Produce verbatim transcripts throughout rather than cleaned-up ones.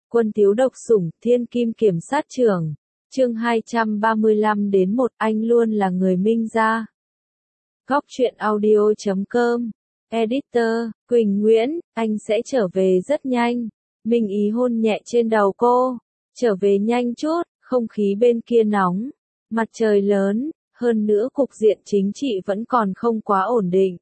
Quân Tiếu độc sủng, Thiên Kim Kiểm sát trưởng. Chương hai trăm ba mươi lăm đến một Anh luôn là người Minh gia. Góc truyện audio chấm com. Editor, Quỳnh Nguyễn, anh sẽ trở về rất nhanh. Minh Ý hôn nhẹ trên đầu cô. Trở về nhanh chút, không khí bên kia nóng. Mặt trời lớn, hơn nữa cục diện chính trị vẫn còn không quá ổn định.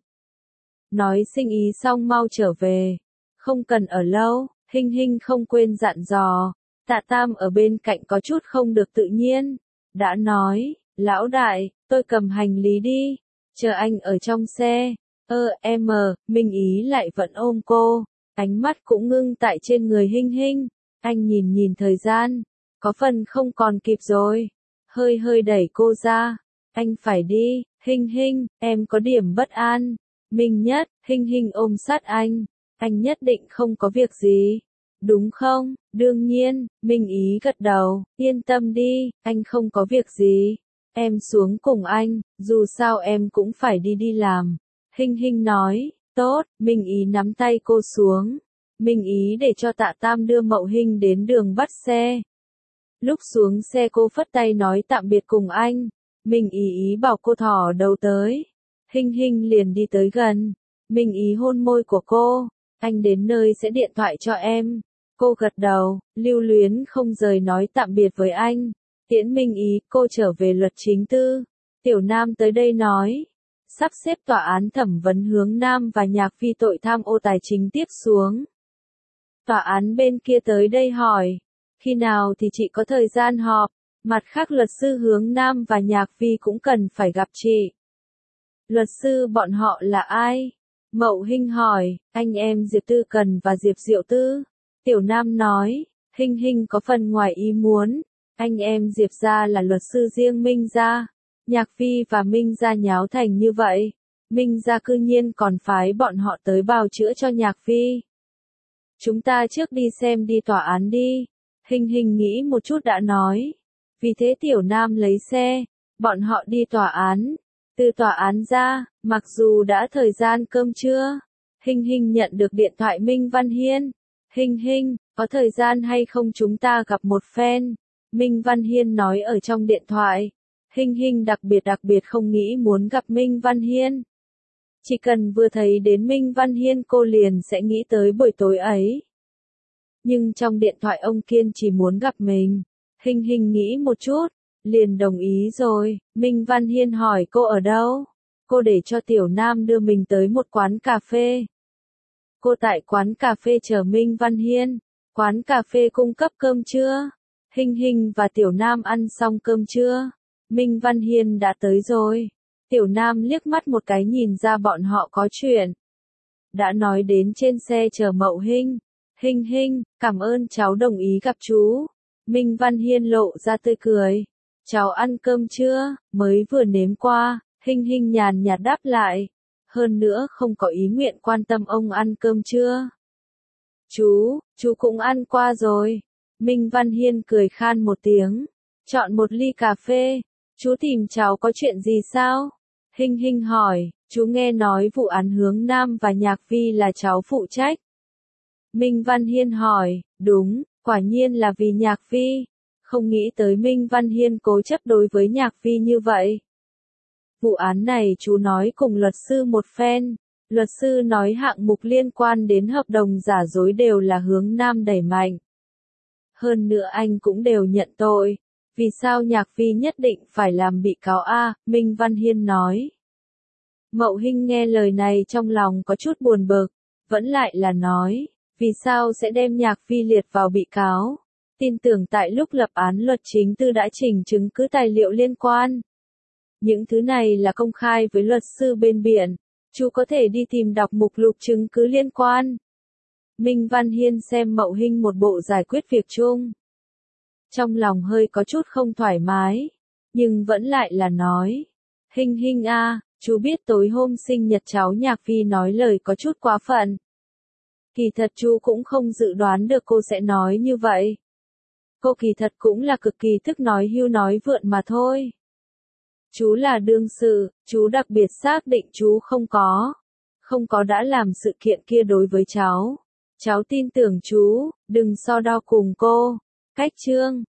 Nói Sinh Ý xong mau trở về. Không cần ở lâu, Hinh Hinh không quên dặn dò. Tạ Tam ở bên cạnh có chút không được tự nhiên. Đã nói, lão đại, tôi cầm hành lý đi. Chờ anh ở trong xe. Ơ em, Minh Ý lại vẫn ôm cô. Ánh mắt cũng ngưng tại trên người Hinh Hinh. Anh nhìn nhìn thời gian. Có phần không còn kịp rồi. Hơi hơi đẩy cô ra. Anh phải đi, Hinh Hinh, em có điểm bất an. Minh Nhất, Hinh Hinh ôm sát anh. Anh nhất định không có việc gì. Đúng không? Đương nhiên, Minh Ý gật đầu, yên tâm đi, anh không có việc gì. Em xuống cùng anh, dù sao em cũng phải đi đi làm. Hinh Hinh nói, tốt, Minh Ý nắm tay cô xuống. Minh Ý để cho Tạ Tam đưa Mậu Hinh đến đường bắt xe. Lúc xuống xe cô phất tay nói tạm biệt cùng anh. Minh Ý ý bảo cô thỏ đầu tới. Hinh Hinh liền đi tới gần. Minh Ý hôn môi của cô. Anh đến nơi sẽ điện thoại cho em. Cô gật đầu, lưu luyến không rời nói tạm biệt với anh. Tiễn Minh Ý, cô trở về luật chính tư. Tiểu Nam tới đây nói. Sắp xếp tòa án thẩm vấn hướng Nam và Nhạc Phi tội tham ô tài chính tiếp xuống. Tòa án bên kia tới đây hỏi. Khi nào thì chị có thời gian họp? Mặt khác luật sư hướng Nam và Nhạc Phi cũng cần phải gặp chị. Luật sư bọn họ là ai? Mậu Hinh hỏi, anh em Diệp Tư Cần và Diệp Diệu Tư. Tiểu Nam nói, Hinh Hinh có phần ngoài ý muốn. Anh em Diệp gia là luật sư riêng Minh gia. Nhạc Phi và Minh gia nháo thành như vậy. Minh gia cư nhiên còn phái bọn họ tới bào chữa cho Nhạc Phi. Chúng ta trước đi xem đi tòa án đi. Hinh Hinh nghĩ một chút đã nói. Vì thế Tiểu Nam lấy xe. Bọn họ đi tòa án. Từ tòa án ra, mặc dù đã thời gian cơm trưa. Hinh Hinh nhận được điện thoại Minh Văn Hiên. Hinh Hinh, có thời gian hay không chúng ta gặp một phen? Minh Văn Hiên nói ở trong điện thoại. Hinh Hinh đặc biệt đặc biệt không nghĩ muốn gặp Minh Văn Hiên. Chỉ cần vừa thấy đến Minh Văn Hiên cô liền sẽ nghĩ tới buổi tối ấy. Nhưng trong điện thoại ông kiên chỉ muốn gặp mình. Hinh Hinh nghĩ một chút, liền đồng ý rồi. Minh Văn Hiên hỏi cô ở đâu? Cô để cho Tiểu Nam đưa mình tới một quán cà phê. Cô tại quán cà phê chờ Minh Văn Hiên. Quán cà phê cung cấp cơm trưa. Hinh Hinh và Tiểu Nam ăn xong cơm trưa. Minh Văn Hiên đã tới rồi. Tiểu Nam liếc mắt một cái nhìn ra bọn họ có chuyện. Đã nói đến trên xe chờ Mậu Hinh. Hinh Hinh, cảm ơn cháu đồng ý gặp chú. Minh Văn Hiên lộ ra tươi cười. Cháu ăn cơm chưa? Mới vừa nếm qua. Hinh Hinh nhàn nhạt đáp lại. Hơn nữa không có ý nguyện quan tâm ông ăn cơm chưa. Chú, chú cũng ăn qua rồi. Minh Văn Hiên cười khan một tiếng. Chọn một ly cà phê. Chú tìm cháu có chuyện gì sao? Hinh Hinh hỏi, chú nghe nói vụ án hướng Nam và Nhạc Phi là cháu phụ trách. Minh Văn Hiên hỏi, đúng, quả nhiên là vì Nhạc Phi. Không nghĩ tới Minh Văn Hiên cố chấp đối với Nhạc Phi như vậy. Vụ án này chú nói cùng luật sư một phen. Luật sư nói hạng mục liên quan đến hợp đồng giả dối đều là hướng Nam đẩy mạnh. Hơn nữa anh cũng đều nhận tội. Vì sao Nhạc Phi nhất định phải làm bị cáo A? Minh Văn Hiên nói. Mậu Hinh nghe lời này trong lòng có chút buồn bực. Vẫn lại là nói. Vì sao sẽ đem Nhạc Phi liệt vào bị cáo? Tin tưởng tại lúc lập án luật chính tư đã trình chứng cứ tài liệu liên quan. Những thứ này là công khai với luật sư bên biển. Chú có thể đi tìm đọc mục lục chứng cứ liên quan. Minh Văn Hiên xem Mậu Hinh một bộ giải quyết việc chung. Trong lòng hơi có chút không thoải mái. Nhưng vẫn lại là nói. Hinh Hinh a, chú biết tối hôm sinh nhật cháu Nhạc Phi nói lời có chút quá phận. Kỳ thật chú cũng không dự đoán được cô sẽ nói như vậy. Cô kỳ thật cũng là cực kỳ thức nói hưu nói vượn mà thôi. Chú là đương sự, chú đặc biệt xác định chú không có. Không có đã làm sự kiện kia đối với cháu. Cháu tin tưởng chú, đừng so đo cùng cô. Cách chương